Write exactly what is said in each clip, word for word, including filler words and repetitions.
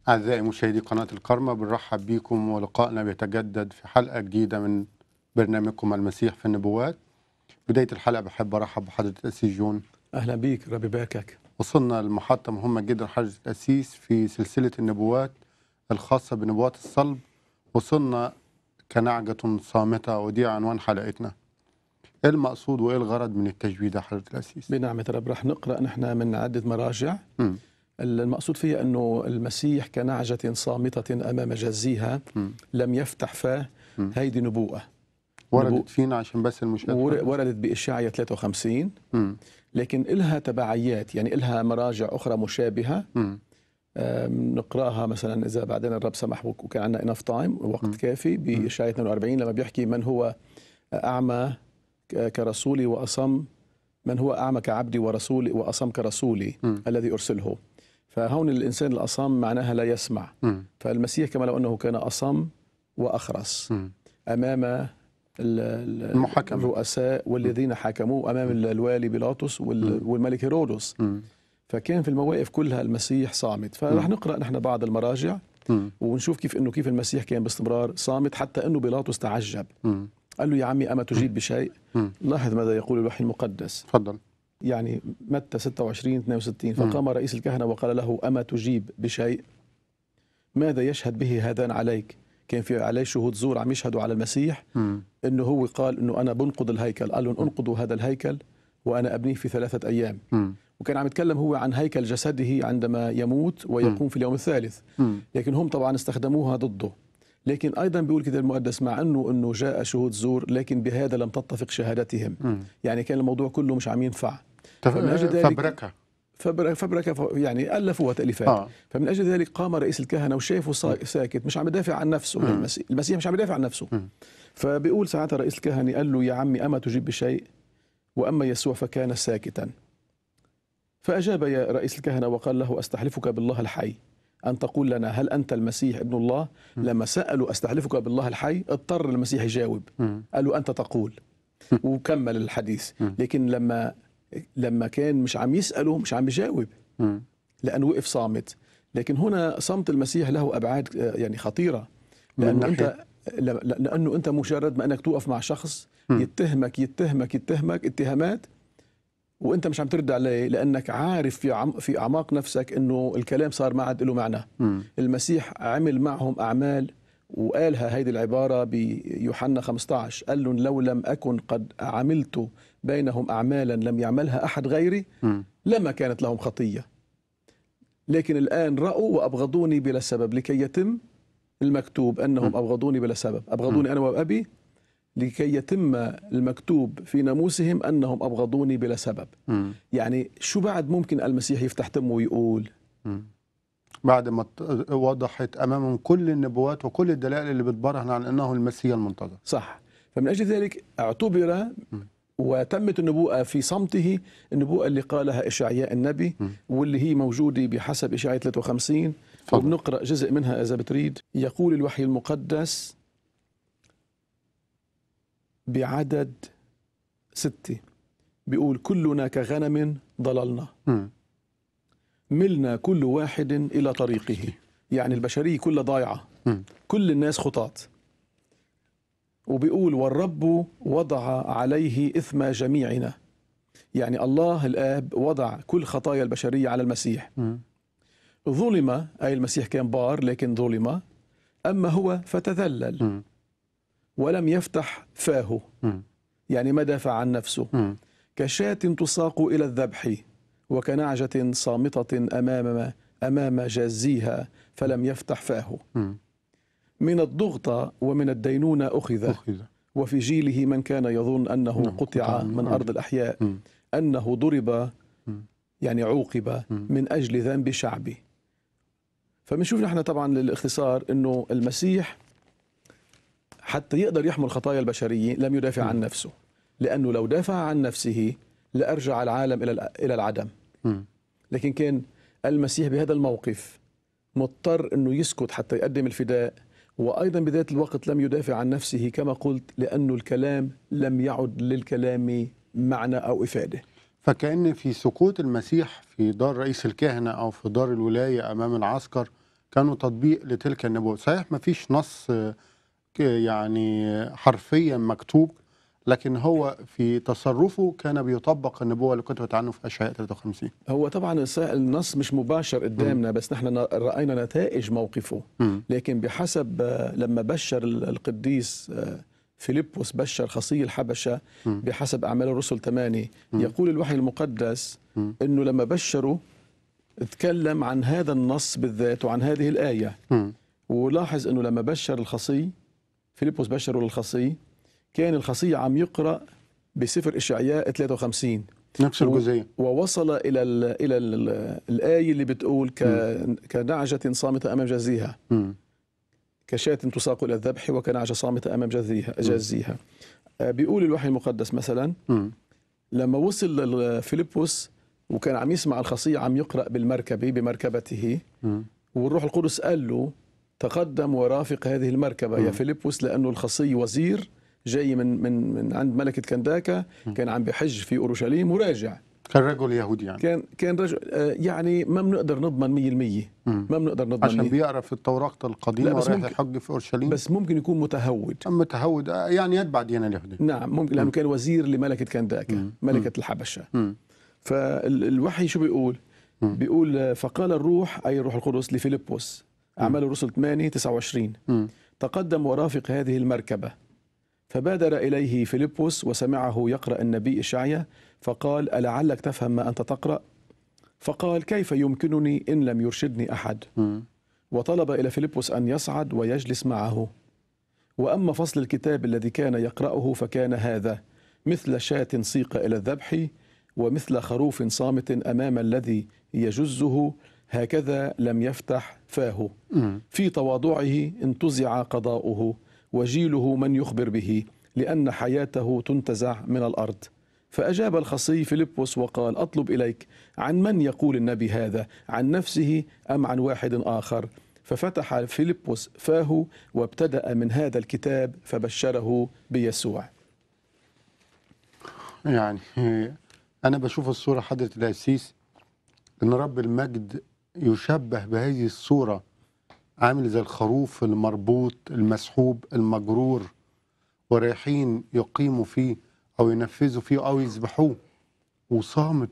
أعزائي مشاهدي قناة الكرمة، بنرحب بكم ولقائنا بيتجدد في حلقة جديدة من برنامجكم المسيح في النبوات. بداية الحلقة بحب أرحب بحضرة الأسيس جون. أهلا بيك، ربي يباركك. وصلنا لمحطة مهمة جدا حضرة الأسيس في سلسلة النبوات الخاصة بنبوات الصلب. وصلنا كنعجة صامتة، ودي عنوان حلقتنا. إيه المقصود وإيه الغرض من التجويد يا حضرة الأسيس؟ بنعمة رب رح نقرأ نحن من عدة مراجع. م. المقصود فيها أنه المسيح كنعجة صامتة أمام جزيها م. لم يفتح فاه. م. هيدي نبوءة وردت فينا عشان بس المشاهد ور- وردت بإشعياء ثلاثة وخمسين، م. لكن إلها تبعيات، يعني إلها مراجع أخرى مشابهة. م. أم، نقراها مثلا إذا بعدين الرب سمح وكان عندنا انف تايم وقت م. كافي بإشعياء اثنين وأربعين لما بيحكي من هو أعمى ك- كرسولي وأصم، من هو أعمى كعبدي ورسولي وأصم كرسولي م. الذي أرسله. فهون الإنسان الأصم معناها لا يسمع. م. فالمسيح كما لو أنه كان أصم وأخرس م. أمام ال- ال- المحاكمة. الرؤساء والذين حكموه، أمام ال- الوالي بيلاطس وال- م. والملك هيرودس. م. فكان في المواقف كلها المسيح صامت. فرح نقرأ نحن بعض المراجع م. ونشوف كيف انه كيف المسيح كان باستمرار صامت، حتى انه بيلاطس تعجب، م. قال له يا عمي اما تجيب بشيء؟ م. لاحظ ماذا يقول الوحي المقدس، تفضل. يعني متى ستة وعشرين اثنين وستين، فقام رئيس الكهنة وقال له أما تجيب بشيء؟ ماذا يشهد به هذان عليك؟ كان في عليه شهود زور عم يشهدوا على المسيح م. انه هو قال انه انا بنقض الهيكل. قال لهم انقضوا هذا الهيكل وانا ابنيه في ثلاثة ايام. م. وكان عم يتكلم هو عن هيكل جسده عندما يموت ويقوم في اليوم الثالث، م. لكن هم طبعا استخدموها ضده. لكن ايضا بيقول الكتاب المقدس مع انه انه جاء شهود زور لكن بهذا لم تتفق شهادتهم. م. يعني كان الموضوع كله مش عم ينفع. تف... فمن أجل ذلك فبركة. فبركة فبركة يعني ألفوها تأليفات. آه. فمن أجل ذلك قام رئيس الكهنة وشافه ساكت مش عم يدافع عن نفسه. م. المسيح المسيح مش عم يدافع عن نفسه. م. فبيقول ساعتها رئيس الكهنة قال له يا عمي أما تجيب بشيء؟ وأما يسوع فكان ساكتا. فأجاب يا رئيس الكهنة وقال له أستحلفك بالله الحي أن تقول لنا هل أنت المسيح ابن الله؟ م. لما سألوا أستحلفك بالله الحي اضطر المسيح يجاوب، م. قال له أنت تقول، وكمل الحديث. م. لكن لما لما كان مش عم يسأله مش عم يجاوب م. لأنه وقف صامت. لكن هنا صمت المسيح له أبعاد يعني خطيرة، لأنه أنت لأنه أنت مجرد ما أنك توقف مع شخص يتهمك يتهمك يتهمك اتهامات وأنت مش عم ترد عليه، لأنك عارف في عم في أعماق نفسك أنه الكلام صار ما عاد له معنى. م. المسيح عمل معهم أعمال وقالها هيدي العبارة بيوحنا خمسة عشر، قال لهم لو لم أكن قد عملت بينهم أعمالا لم يعملها أحد غيري م. لما كانت لهم خطية، لكن الآن رأوا وأبغضوني بلا سبب لكي يتم المكتوب أنهم م. أبغضوني بلا سبب. أبغضوني أنا وأبي لكي يتم المكتوب في ناموسهم أنهم أبغضوني بلا سبب. م. يعني شو بعد ممكن المسيح يفتح تمه ويقول؟ م. بعد ما وضحت أمامهم كل النبوات وكل الدلائل اللي بتبرهن عن أنه المسيح المنتظر. صح. فمن أجل ذلك اعتبر وتمت النبوءة في صمته، النبوءة اللي قالها إشعياء النبي م. واللي هي موجودة بحسب إشعياء ثلاثة وخمسين. فضل. وبنقرأ جزء منها إذا بتريد. يقول الوحي المقدس بعدد ستة، بيقول كلنا كغنم ضللنا م. ملنا كل واحد إلى طريقه. يعني البشرية كلها ضايعة، م. كل الناس خطاط. وبيقول والرب وضع عليه إثم جميعنا، يعني الله الآب وضع كل خطايا البشرية على المسيح. م. ظلم، أي المسيح كان بار لكن ظلم، أما هو فتذلل م. ولم يفتح فاه، م. يعني ما دافع عن نفسه. م. كشاة تساق إلى الذبح وكنعجة صامتة أمام أمام جازيها فلم يفتح فاه. م. من الضغط ومن الدينونة أخذ، أخذ. وفي جيله من كان يظن أنه نعم، قطع قطع من من أرض الأحياء، م. أنه ضرب م. يعني عوقب م. من أجل ذنب شعبه. فبنشوف نحن طبعا للاختصار أنه المسيح حتى يقدر يحمل خطايا البشرية لم يدافع م. عن نفسه، لأنه لو دافع عن نفسه لأرجع العالم إلى إلى العدم. م. لكن كان المسيح بهذا الموقف مضطر أنه يسكت حتى يقدم الفداء، وأيضا بذات الوقت لم يدافع عن نفسه كما قلت، لأنه الكلام لم يعد للكلام معنى أو إفادة. فكأن في سقوط المسيح في دار رئيس الكهنة أو في دار الولاية أمام العسكر كانوا تطبيق لتلك النبوة. صحيح ما فيش نص آه، ك- يعني حرفيا مكتوب، لكن هو في تصرفه كان بيطبق النبوة اللي كتبت عنه في أشعياء ثلاثة وخمسين. هو طبعا الص- النص مش مباشر قدامنا، بس نحن ن- رأينا نتائج موقفه. مم. لكن بحسب آه، لما بشر ال- القديس آه، فيلبس بشر خصي الحبشة، مم. بحسب أعمال الرسل ثمانية، مم. يقول الوحي المقدس مم. أنه لما بشروا تكلم عن هذا النص بالذات وعن هذه الآية. مم. ولاحظ أنه لما بشر الخصي، فيلبس بشره للخصي، كان الخصي عم يقرأ بسفر إشعياء ثلاثة وخمسين، نفس الجزئية. ووصل إلى ال إلى ال الآية اللي بتقول ك كنعجة صامتة أمام جزيها، مم. كشاة تساق إلى الذبح وكنعجة صامتة أمام جزيها جزيها. آه، بيقول الوحي المقدس مثلا مم. لما وصل فيلبس وكان عم يسمع الخصي عم يقرأ بالمركبة بمركبته، مم. والروح القدس قال له تقدم ورافق هذه المركبة يا فيلبس، لأنه الخصي وزير جاي من من من عند ملكة كنداكا، كان عم بحج في أورشليم وراجع. كان رجل يهودي يعني. كان كان رجل آه، يعني ما بنقدر نضمن مية بالمية، مم. ما بنقدر نضمن عشان مية. بيقرا في التوراة لا، القديمة بس ورايح ممكن- يحج في أورشليم. بس ممكن يكون متهود. متهود آه، يعني يتبع دين اليهودية. نعم ممكن، لأنه كان وزير لملكة كنداكا، مم. ملكة الحبشة. مم. فالوحي شو بيقول؟ مم. بيقول آه، فقال الروح أي الروح القدس لفيلبس، أعمال الرسل ثمانية تسعة وعشرين، مم. تقدم ورافق هذه المركبة. فبادر إليه فيلبس وسمعه يقرأ النبي إشعياء، فقال ألعلك تفهم ما أنت تقرأ؟ فقال كيف يمكنني إن لم يرشدني أحد؟ مم. وطلب إلى فيلبس أن يصعد ويجلس معه. وأما فصل الكتاب الذي كان يقرأه فكان هذا: مثل شاة سيق إلى الذبح، ومثل خروف صامت أمام الذي يجزه، هكذا لم يفتح فاه. مم. في تواضعه انتزع قضاؤه، وجيله من يخبر به، لأن حياته تنتزع من الأرض. فأجاب الخصي فيلبس وقال أطلب إليك عن من يقول النبي هذا، عن نفسه أم عن واحد آخر؟ ففتح فيلبس فاه وابتدأ من هذا الكتاب فبشره بيسوع. يعني أنا بشوف الصورة حضرة القسيس إن رب المجد يشبه بهذه الصورة عامل زي الخروف المربوط المسحوب المجرور، ورايحين يقيموا فيه أو ينفذوا فيه أو يذبحوه، وصامت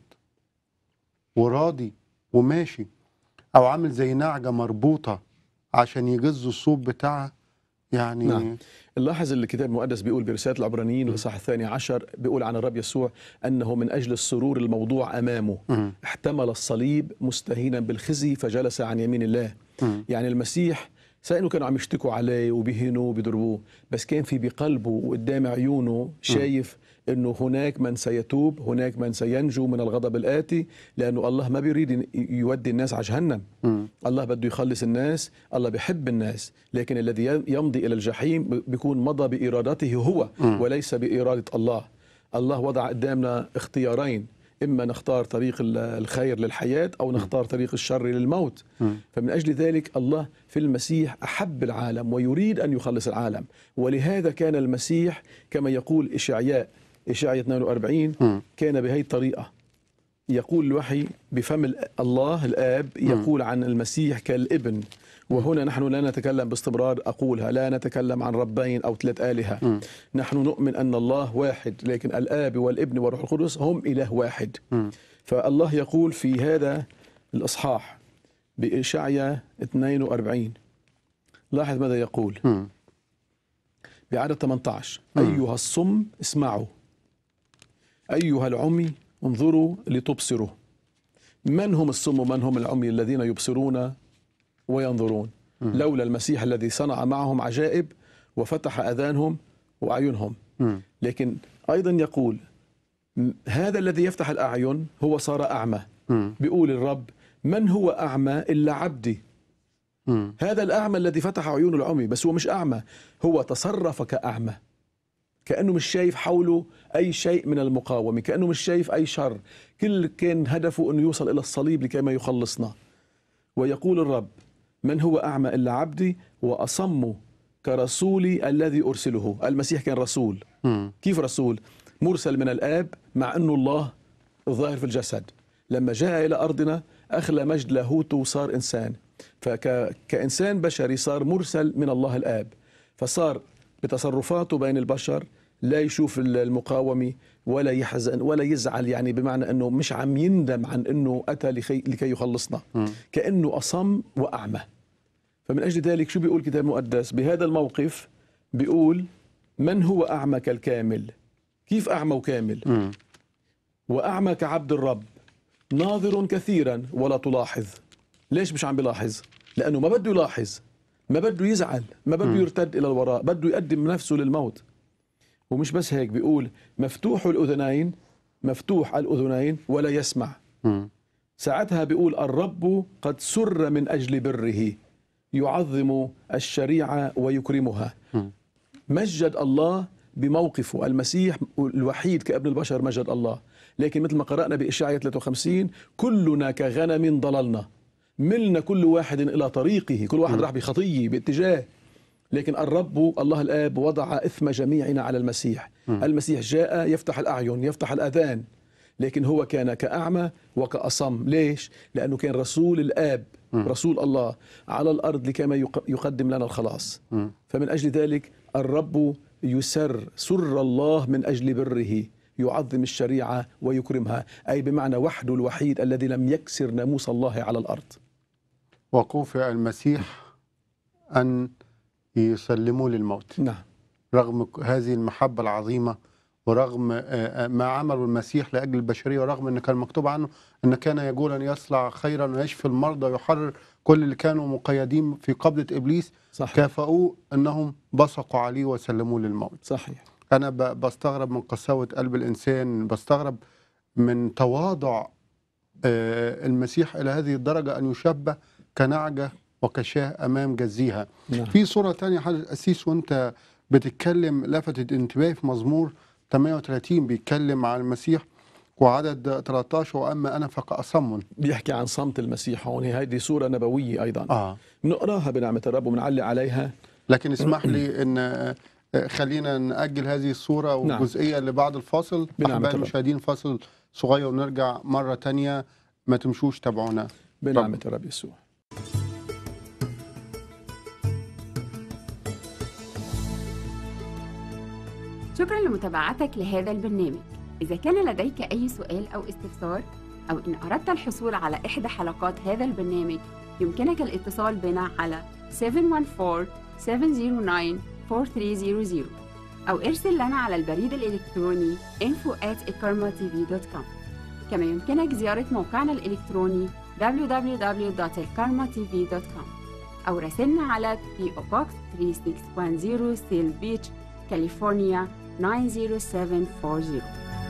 وراضي وماشي، أو عامل زي نعجة مربوطة عشان يجزوا الصوب بتاعها. يعني نعم. نلاحظ الكتاب المقدس بيقول برسالة العبرانيين الإصحاح الثاني عشر، بيقول عن الرب يسوع أنه من أجل السرور الموضوع أمامه مم. احتمل الصليب مستهينا بالخزي فجلس عن يمين الله. مم. يعني المسيح سأنه كانوا عم يشتكوا عليه وبيهنوه وبيضربوه، بس كان في بقلبه وقدام عيونه شايف انه هناك من سيتوب، هناك من سينجو من الغضب الآتي، لأنه الله ما بيريد يودي الناس على جهنم. مم. الله بده يخلص الناس، الله بيحب الناس، لكن الذي يمضي إلى الجحيم بيكون مضى بإرادته هو وليس بإرادة الله. الله وضع قدامنا اختيارين، إما نختار طريق الخير للحياة أو نختار طريق الشر للموت. فمن أجل ذلك الله في المسيح أحب العالم ويريد أن يخلص العالم، ولهذا كان المسيح كما يقول إشعياء إشعياء اثنين وأربعين كان بهذه الطريقة. يقول الوحي بفم الله الآب يقول عن المسيح كالابن. وهنا نحن لا نتكلم باستمرار، أقولها، لا نتكلم عن ربين أو ثلاث آلهة. نحن نؤمن أن الله واحد، لكن الآب والابن والروح القدس هم إله واحد. فالله يقول في هذا الإصحاح بإشعياء اثنين وأربعين، لاحظ ماذا يقول بعدد ثمانية عشر: أيها الصم اسمعوا، أيها العمي انظروا لتبصروا. من هم الصم ومن هم العمي الذين يبصرون وينظرون؟ م. لولا المسيح الذي صنع معهم عجائب وفتح أذانهم وأعينهم. م. لكن أيضا يقول هذا الذي يفتح الأعين هو صار أعمى. م. بيقول الرب من هو أعمى إلا عبدي. م. هذا الأعمى الذي فتح عيون العمي، بس هو مش أعمى، هو تصرف كأعمى، كأنه مش شايف حوله أي شيء من المقاومة، كأنه مش شايف أي شر، كل كان هدفه أنه يوصل إلى الصليب لكي ما يخلصنا. ويقول الرب من هو أعمى إلا عبدي وأصم كرسولي الذي أرسله. المسيح كان رسول. م. كيف رسول؟ مرسل من الآب، مع أنه الله الظاهر في الجسد. لما جاء إلى أرضنا أخلى مجد لاهوته وصار إنسان. فكإنسان بشري صار مرسل من الله الآب، فصار بتصرفاته بين البشر لا يشوف المقاومة ولا يحزن ولا يزعل، يعني بمعنى أنه مش عم يندم عن أنه أتى لكي, لكي يخلصنا، م. كأنه أصم وأعمى. فمن أجل ذلك شو بيقول الكتاب المقدس بهذا الموقف؟ بيقول من هو أعمى كالكامل؟ كيف أعمى وكامل؟ م. وأعمى كعبد الرب ناظر كثيرا ولا تلاحظ. ليش مش عم بيلاحظ؟ لأنه ما بده يلاحظ، ما بده يزعل، ما بده يرتد إلى الوراء، بده يقدم نفسه للموت. ومش بس هيك، بيقول مفتوح الأذنين، مفتوح الأذنين ولا يسمع. م. ساعتها بيقول الرب قد سر من أجل بره، يعظم الشريعة ويكرمها. م. مجد الله بموقفه، المسيح الوحيد كابن البشر مجد الله. لكن مثل ما قرأنا بإشعياء ثلاثة وخمسين كلنا كغنم ضللنا، ملنا كل واحد إلى طريقه، كل واحد م. راح بخطية باتجاه. لكن الرب الله الآب وضع إثم جميعنا على المسيح. م. المسيح جاء يفتح الأعين، يفتح الآذان، لكن هو كان كأعمى وكأصم. ليش؟ لأنه كان رسول الآب، م. رسول الله على الأرض لكما يقدم لنا الخلاص. م. فمن أجل ذلك الرب يسر، سر الله من أجل بره، يعظم الشريعة ويكرمها، أي بمعنى وحده الوحيد الذي لم يكسر ناموس الله على الأرض. وقوف المسيح أن يسلموا للموت. نعم. رغم هذه المحبة العظيمة، ورغم ما عمله المسيح لأجل البشرية، ورغم أن كان مكتوب عنه أن كان يقول أن يصنع خيرا ويشفي المرضى ويحرر كل اللي كانوا مقيدين في قبضة إبليس، صحيح. كافأوه أنهم بصقوا عليه وسلموه للموت. صحيح. أنا بستغرب من قساوة قلب الإنسان، بستغرب من تواضع المسيح إلى هذه الدرجة أن يشبه كنعجة وكشاه أمام جزيها. نعم. في صورة تانية حضرتك القسيس وأنت بتتكلم لفتت انتباهي في مزمور ثمانية وثلاثين، بيتكلم عن المسيح وعدد ثلاثة عشر وأما أنا فكأصم. بيحكي عن صمت المسيح هون، هذه صورة نبوية أيضا. آه. بنقراها بنعمة الرب وبنعلق عليها. لكن اسمح لي أن خلينا نأجل هذه الصورة والجزئية اللي بعد الفاصل. أحبائي المشاهدين، فاصل صغير ونرجع مرة تانية، ما تمشوش، تابعونا بنعمة الرب يسوع. شكرا لمتابعتك لهذا البرنامج. إذا كان لديك أي سؤال أو استفسار، أو إن أردت الحصول على إحدى حلقات هذا البرنامج، يمكنك الاتصال بنا على سبعة واحد أربعة سبعة صفر تسعة أربعة ثلاثة صفر صفر أو ارسل لنا على البريد الإلكتروني info at ikarma t v dot com. كما يمكنك زيارة موقعنا الإلكتروني دبليو دبليو دبليو دوت ikarma t v dot com أو راسلنا على بي أو Box ثلاثة ستة واحد صفر سيل بيتش، كاليفورنيا تسعة صفر سبعة أربعة صفر.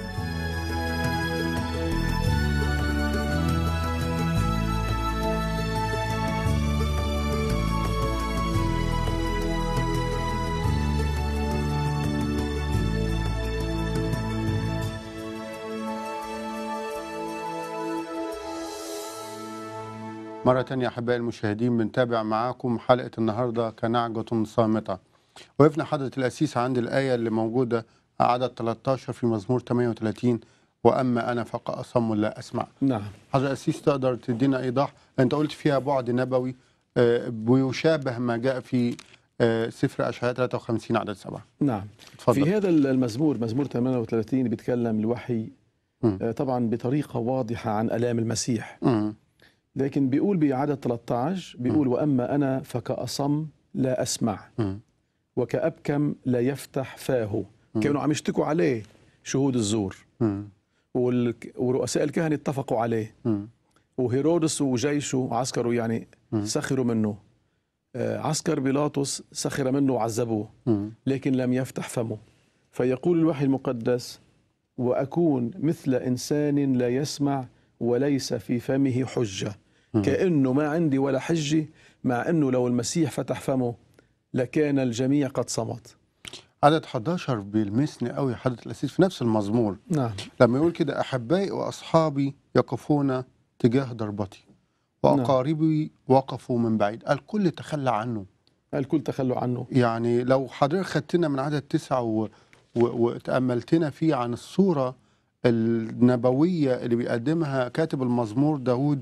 مرة تانية أحبائي المشاهدين، بنتابع معاكم حلقة النهاردة كنعجة صامتة. وقفنا حضرة القسيس عند الآية اللي موجودة عدد ثلاثة عشر في مزمور ثمانية وثلاثين، وأما أنا فكأصم لا أسمع. نعم. حضرة القسيس تقدر تدينا إيضاح؟ أنت قلت فيها بعد نبوي ويشابه ما جاء في سفر أشعياء ثلاثة وخمسين عدد سبعة. نعم. اتفضل. في هذا المزمور، مزمور ثمانية وثلاثين، بيتكلم الوحي م. طبعا بطريقة واضحة عن آلام المسيح. م. لكن بيقول بعدد ثلاثة عشر، بيقول م. وأما أنا فكأصم لا أسمع م. وكأبكم لا يفتح فاه. م. كانوا عم يشتكوا عليه شهود الزور، م. ورؤساء الكهنة اتفقوا عليه، م. وهيرودس وجيشه وعسكره يعني م. سخروا منه. عسكر بيلاطس سخر منه وعذبوه، لكن لم يفتح فمه. فيقول الوحي المقدس وأكون مثل إنسان لا يسمع وليس في فمه حجة. كأنه ما عندي ولا حجة، مع أنه لو المسيح فتح فمه لكان الجميع قد صمت. عدد أحد عشر بيلمسني قوي حضرة القسيس في نفس المزمور. نعم. لما يقول كده أحبائي وأصحابي يقفون تجاه ضربتي وأقاربي نعم. وقفوا من بعيد. الكل تخلى عنه. الكل تخلوا عنه. يعني لو حضرتك خدتنا من عدد تسعة و... و... وتأملتنا فيه عن الصورة النبوية اللي بيقدمها كاتب المزمور داود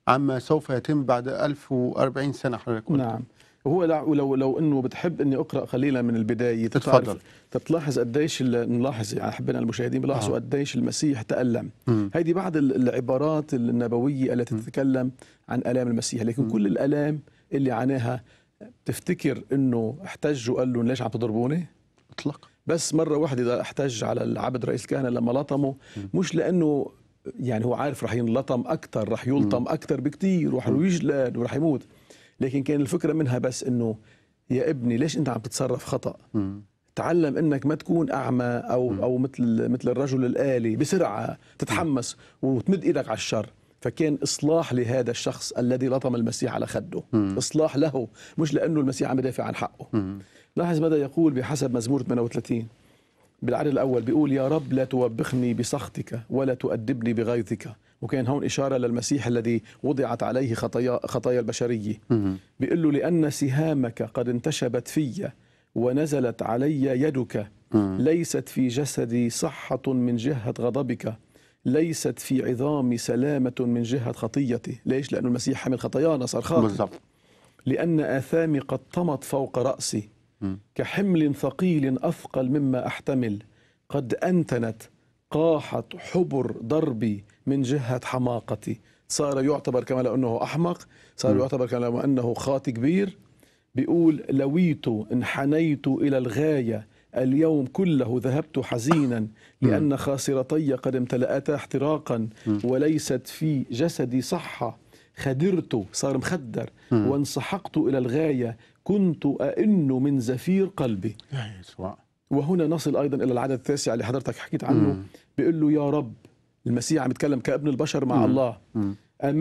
عما سوف يتم بعد ألف وأربعين سنة حضرتك قلت. نعم. وهو لو لو انه بتحب اني اقرا قليلا من البدايه تفضل. تتلاحظ قديش نلاحظ يعني حبينا المشاهدين بيلاحظوا آه. قديش المسيح تألم. مم. هذه بعض العبارات النبويه التي تتكلم عن الام المسيح، لكن مم. كل الالام اللي عاناها تفتكر انه احتج وقال لهم ليش عم تضربوني؟ اطلق. بس مره واحده اذا احتج على العبد رئيس الكهنه لما لطمه، مش لانه يعني هو عارف رح ينلطم اكثر، رح يلطم اكثر بكثير ورح يجلد ورح يموت، لكن كان الفكره منها بس انه يا ابني ليش انت عم تتصرف خطا؟ مم. تعلم انك ما تكون اعمى او او مثل مثل الرجل الآلي بسرعه تتحمس وتمد ايدك على الشر. فكان اصلاح لهذا الشخص الذي لطم المسيح على خده، مم. اصلاح له، مش لانه المسيح عم يدافع عن حقه. مم. لاحظ ماذا يقول بحسب مزمور ثمانية وثلاثين بالعدد الاول، بيقول يا رب لا توبخني بسخطك ولا تؤدبني بغيظك. وكان هون اشاره للمسيح الذي وضعت عليه خطايا خطايا البشريه. مم. بيقول له لان سهامك قد انتشبت في ونزلت علي يدك، مم. ليست في جسدي صحة من جهة غضبك، ليست في عظامي سلامة من جهة خطيتي. ليش؟ لأن المسيح حمل خطايانا صار خاطئ. بالضبط. لأن آثامي قد طمت فوق رأسي مم. كحمل ثقيل أثقل مما أحتمل، قد أنتنت قاحت حبر ضربي من جهة حماقتي. صار يعتبر كما لو أنه أحمق، صار مم. يعتبر كما لو أنه خاطئ كبير. بيقول لويت انحنيت إلى الغاية، اليوم كله ذهبت حزينا لأن خاصرتي قد امتلأتا احتراقا، وليست في جسدي صحة. خدرت، صار مخدر، وانسحقت إلى الغاية، كنت أئن من زفير قلبي. يا يسوع. وهنا نصل أيضا إلى العدد التاسع اللي حضرتك حكيت عنه. مم. بيقول له يا رب، المسيح عم يتكلم كابن البشر مع مم. الله، مم.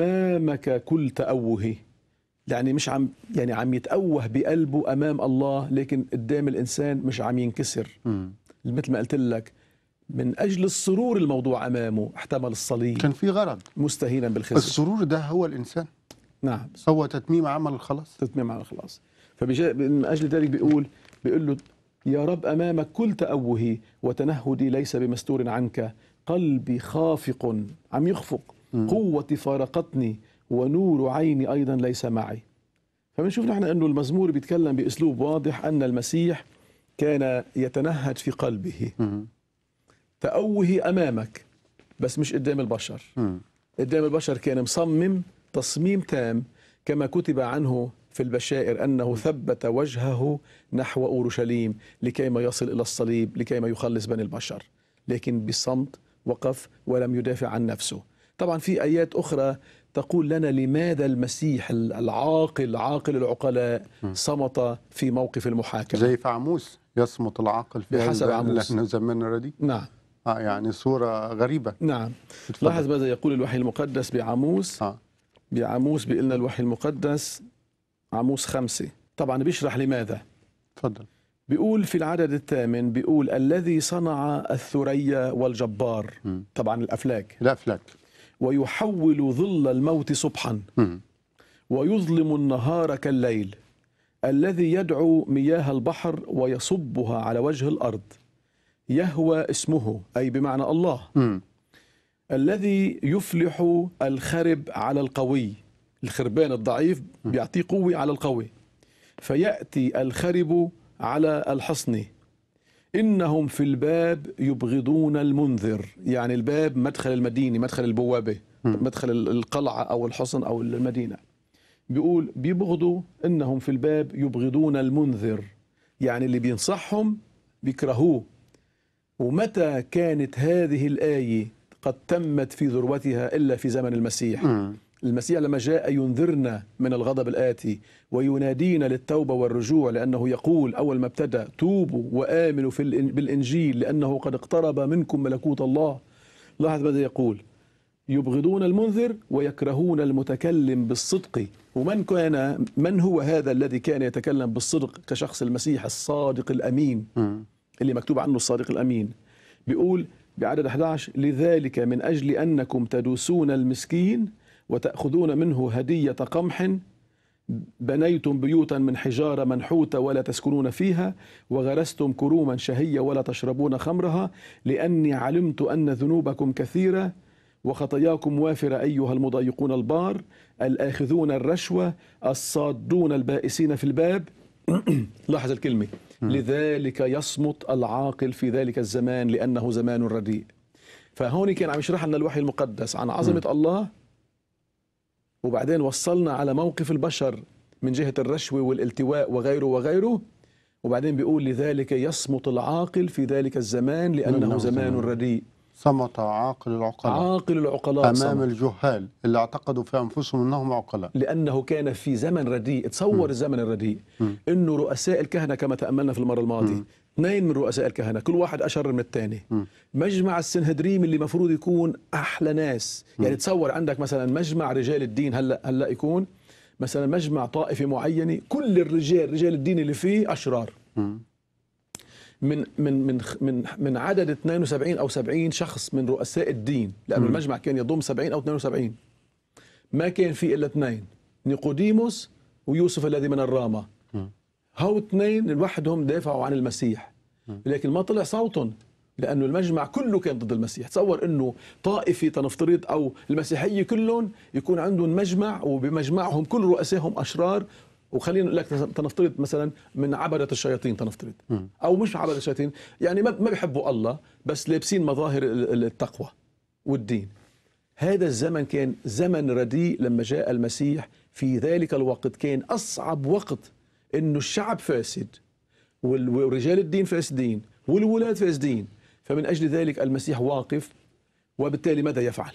أمامك كل تأوهي. يعني مش عم يعني عم يتأوه بقلبه أمام الله، لكن قدام الإنسان مش عم ينكسر. مم. مثل ما قلت لك، من أجل السرور الموضوع أمامه احتمل الصليب كان في غرض. مستهينا بالخزي. السرور ده هو الإنسان، نعم، هو تتميم عمل الخلاص. تتميم على الخلاص. فمن أجل ذلك بيقول بيقول له يا رب أمامك كل تأوهي وتنهدي ليس بمستور عنك، قلبي خافق، عم يخفق، قوتي فارقتني ونور عيني أيضا ليس معي. فبنشوف نحن أنه المزمور بيتكلم بأسلوب واضح أن المسيح كان يتنهد في قلبه. مم. تأوهي أمامك بس مش قدام البشر. مم. قدام البشر كان مصمم تصميم تام، كما كتب عنه في البشائر أنه ثبت وجهه نحو أورشليم لكيما يصل إلى الصليب لكيما يخلص بني البشر، لكن بصمت وقف ولم يدافع عن نفسه. طبعا في آيات أخرى تقول لنا لماذا المسيح العاقل عاقل العقلاء صمت في موقف المحاكمة. زي في عموس يصمت العاقل في بحسب عموس. لأنه زماننا ردي. نعم. آه يعني صورة غريبة. نعم. اتفضل. لاحظ ماذا يقول الوحي المقدس بعموس. آه. بعموس بيقلنا الوحي المقدس عموس خمسة، طبعا بيشرح لماذا. تفضل. بيقول في العدد الثامن، بيقول الذي صنع الثريا والجبار، م. طبعا الأفلاك، الأفلاك، ويحول ظل الموت صبحا م. ويظلم النهار كالليل، الذي يدعو مياه البحر ويصبها على وجه الأرض، يهوى اسمه أي بمعنى الله. م. الذي يفلح الخرب على القوي، الخربان الضعيف بيعطيه قوة على القوي، فيأتي الخرب على الحصن. إنهم في الباب يبغضون المنذر، يعني الباب مدخل المدينة، مدخل البوابة، مدخل القلعة أو الحصن أو المدينة. بيقول بيبغضوا، إنهم في الباب يبغضون المنذر، يعني اللي بينصحهم بيكرهوه. ومتى كانت هذه الآية قد تمت في ذروتها إلا في زمن المسيح. م. المسيح لما جاء ينذرنا من الغضب الآتي وينادينا للتوبة والرجوع، لأنه يقول أول ما ابتدأ توبوا وآمنوا في بالإنجيل لأنه قد اقترب منكم ملكوت الله. لاحظ ماذا يقول، يبغضون المنذر ويكرهون المتكلم بالصدق. ومن كان من هو هذا الذي كان يتكلم بالصدق كشخص المسيح الصادق الأمين م. اللي مكتوب عنه الصادق الأمين. بيقول بعدد أحد عشر لذلك من أجل أنكم تدوسون المسكين وتأخذون منه هدية قمح، بنيتم بيوتا من حجارة منحوتة ولا تسكنون فيها، وغرستم كروما شهية ولا تشربون خمرها، لأني علمت أن ذنوبكم كثيرة وخطاياكم وافرة أيها المضايقون البار الآخذون الرشوة الصادون البائسين في الباب. لاحظ الكلمة، لذلك يصمت العاقل في ذلك الزمان لأنه زمان رديء. فهون كان عم يشرح لنا الوحي المقدس عن عظمة م. الله، وبعدين وصلنا على موقف البشر من جهة الرشوة والالتواء وغيره وغيره، وبعدين بيقول لذلك يصمت العاقل في ذلك الزمان لأنه زمان رديء. صمت عاقل العقلاء عاقل العقلاء أمام صمت. الجهال اللي اعتقدوا في أنفسهم أنهم عقلاء، لأنه كان في زمن رديء. تصور م. الزمن الرديء م. إنه رؤساء الكهنة كما تأملنا في المرة الماضية، اثنين من رؤساء الكهنة كل واحد أشر من الثاني. مجمع السنهدريم اللي مفروض يكون أحلى ناس، م. يعني تصور عندك مثلا مجمع رجال الدين هلا هلا يكون مثلا مجمع طائفة معينة كل الرجال رجال الدين اللي فيه أشرار. م. من من من من من عدد اثنين وسبعين او سبعين شخص من رؤساء الدين، لأن المجمع كان يضم سبعين او اثنين وسبعين، ما كان في الا اثنين، نيقوديموس ويوسف الذي من الرامة. هو اثنين لوحدهم دافعوا عن المسيح، لكن ما طلع صوتهم لأنه المجمع كله كان ضد المسيح. تصور أنه طائفة تنفترض أو المسيحية كلهم يكون عندهم مجمع وبمجمعهم كل رؤسائهم أشرار، وخلينا نقول لك تنفترض مثلا من عبدة الشياطين، تنفترض او مش عبدة الشياطين، يعني ما بيحبوا الله بس لابسين مظاهر التقوى والدين. هذا الزمن كان زمن رديء. لما جاء المسيح في ذلك الوقت كان اصعب وقت، انه الشعب فاسد ورجال الدين فاسدين والولاد فاسدين. فمن اجل ذلك المسيح واقف، وبالتالي ماذا يفعل؟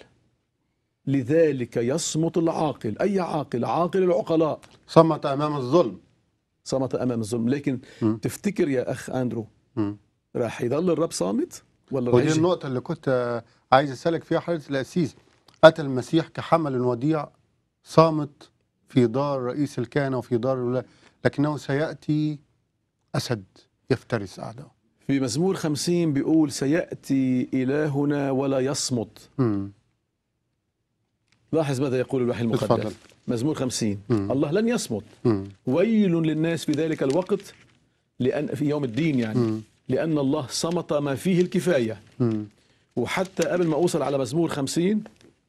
لذلك يصمت العاقل. أي عاقل؟ عاقل العقلاء. صمت أمام الظلم. صمت أمام الظلم. لكن م. تفتكر يا أخ أندرو م. راح يظل الرب صامت ولا راح ودي النقطة اللي كنت عايز أسألك فيها حضرة الأسيس. أتى المسيح كحمل وديع صامت في دار رئيس الكهنة وفي دار الولاة، لكنه سيأتي أسد يفترس أعداءه. في مزمور خمسين بيقول سيأتي إلهنا ولا يصمت. م. لاحظ ماذا يقول الوحي المقدس. اتفضل. مزمور خمسين. مم. الله لن يصمت. مم. ويل للناس في ذلك الوقت، لأن في يوم الدين يعني مم. لأن الله صمت ما فيه الكفاية. مم. وحتى قبل ما أوصل على مزمور خمسين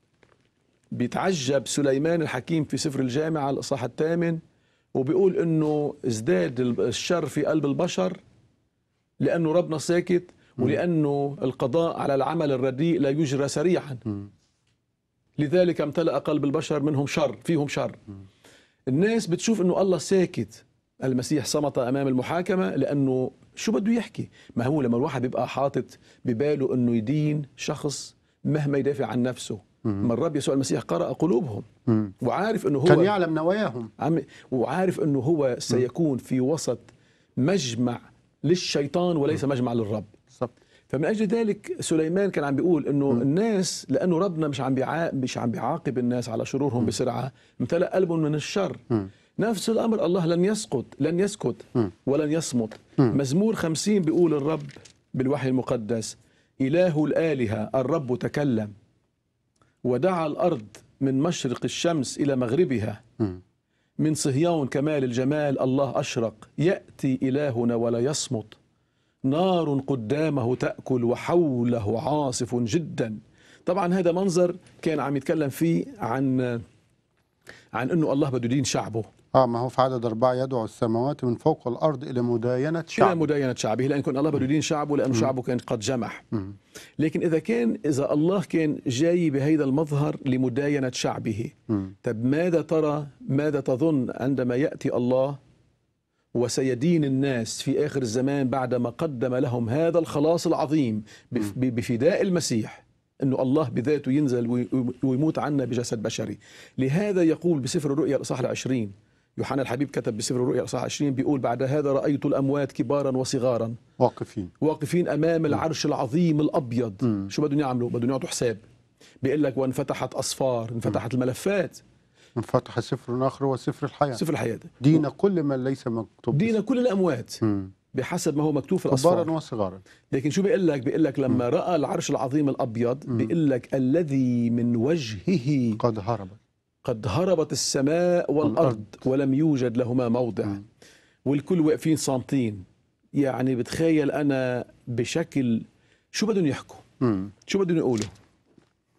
بيتعجب سليمان الحكيم في سفر الجامعة الإصحاح الثامن، وبيقول إنه ازداد الشر في قلب البشر لأنه ربنا ساكت، ولأنه القضاء على العمل الرديء لا يجرى سريعا. مم. لذلك امتلأ قلب البشر منهم شر، فيهم شر. الناس بتشوف انه الله ساكت. المسيح صمت امام المحاكمة لانه شو بده يحكي؟ ما هو لما الواحد بيبقى حاطط بباله انه يدين شخص مهما يدافع عن نفسه، ما الرب يسوع المسيح قرأ قلوبهم وعارف انه هو كان يعلم نواياهم، وعارف انه هو سيكون في وسط مجمع للشيطان وليس مجمع للرب. فمن أجل ذلك سليمان كان عم بيقول إنه م. الناس لأنه ربنا مش عم بيعا... مش عم بيعاقب الناس على شرورهم م. بسرعة، امتلأ قلبهم من الشر. م. نفس الأمر الله لن يسقط لن يسكت م. ولن يصمت. م. مزمور خمسين بيقول الرب بالوحي المقدس إله الآلهة الرب تكلم ودعا الأرض من مشرق الشمس إلى مغربها. م. من صهيون كمال الجمال الله أشرق، يأتي إلهنا ولا يصمت، نار قدامه تأكل وحوله عاصف جدا. طبعا هذا منظر كان عم يتكلم فيه عن عن انه الله بده يدين شعبه. اه ما هو في عدد أربعة يدعو السماوات من فوق الأرض إلى مداينة شعبه. إلى مداينة شعبه، لأن كان الله بده يدين شعبه لأنه م. شعبه كان قد جمح. م. لكن إذا كان إذا الله كان جاي بهذا المظهر لمداينة شعبه، م. طب ماذا ترى ماذا تظن عندما يأتي الله وسيدين الناس في آخر الزمان بعدما قدم لهم هذا الخلاص العظيم بفداء المسيح، أنه الله بذاته ينزل ويموت عنا بجسد بشري. لهذا يقول بسفر الرؤيا الإصحاح العشرين، يوحنا الحبيب كتب بسفر الرؤيا الإصحاح العشرين بيقول بعد هذا رأيت الأموات كبارا وصغارا واقفين واقفين أمام العرش العظيم الأبيض. م. شو بدهم يعملوا؟ بدهم يعطوا حساب. بيقول لك وانفتحت أصفار، انفتحت م. الملفات، انفتح سفر آخر وسفر الحياة، سفر الحياة، دين كل من ليس مكتوب، دين كل الأموات م. بحسب ما هو مكتوب في الأصفار كبارا وصغارا. لكن شو بيقول لك؟ بيقول لك لما م. رأى العرش العظيم الأبيض بيقول لك الذي من وجهه قد هربت قد هربت السماء والأرض, والأرض ولم يوجد لهما موضع. م. والكل واقفين صامتين. يعني بتخيل أنا بشكل شو بدهم يحكوا؟ م. شو بدهم يقولوا؟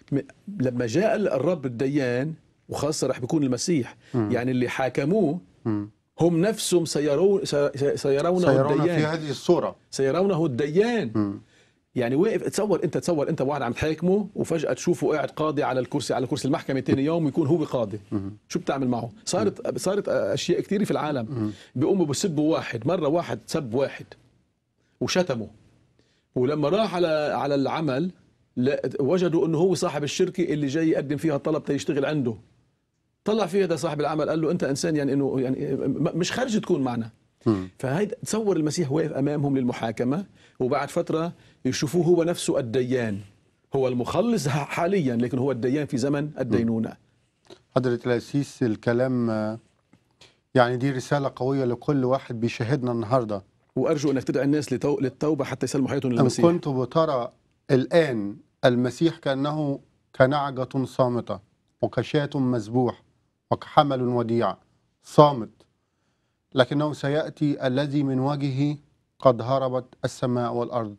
م- لما جاء الرب الديان، وخاصة رح بيكون المسيح، مم. يعني اللي حاكموه مم. هم نفسهم سيرون سي- سيرونه سيرونا في الديان، هذه الصورة. سيرونه الديان. مم. يعني واقف، تصور انت تصور انت واحد عم تحاكمه وفجأة تشوفه قاعد قاضي على الكرسي على كرسي المحكمة ثاني يوم ويكون هو قاضي، مم. شو بتعمل معه؟ صارت صارت اشياء كثيرة في العالم. مم. بيقوموا بسبوا واحد، مرة واحد سب واحد وشتمه، ولما راح على على العمل لا- وجدوا انه هو صاحب الشركة اللي جاي يقدم فيها طلب تيشتغل عنده. طلع فيه هذا صاحب العمل قال له انت انسان يعني انه يعني م- مش خارج تكون معنا. مم. فهيدا تصور المسيح واقف امامهم للمحاكمه، وبعد فتره يشوفوه هو نفسه الديان، هو المخلص حاليا لكن هو الديان في زمن الدينونه. حضرة الأسيس الكلام آه، يعني دي رسالة قوية لكل واحد بيشاهدنا النهاردة. وارجو انك تدعي الناس لتو... للتوبه حتى يسلموا حياتهم إن للمسيح. كنت بترى الآن المسيح كأنه كنعجة صامتة وكشاة مذبوح وكحمل وديع صامت، لكنه سيأتي الذي من وجهه قد هربت السماء والأرض.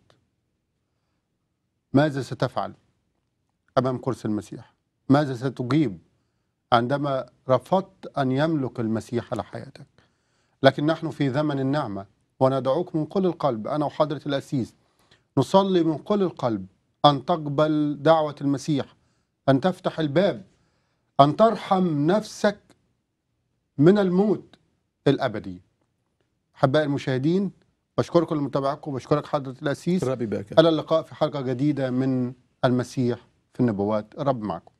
ماذا ستفعل أمام كرسي المسيح؟ ماذا ستجيب عندما رفضت أن يملك المسيح على حياتك؟ لكن نحن في زمن النعمة، وندعوك من كل القلب أنا وحضرة الأسيس نصلي من كل القلب أن تقبل دعوة المسيح، أن تفتح الباب، أن ترحم نفسك من الموت الأبدي. أحبائي المشاهدين، بشكركم لمتابعتكم، وبشكرك حضرة الأسيس. ربي باكر. إلى اللقاء في حلقة جديدة من المسيح في النبوات. الرب معكم.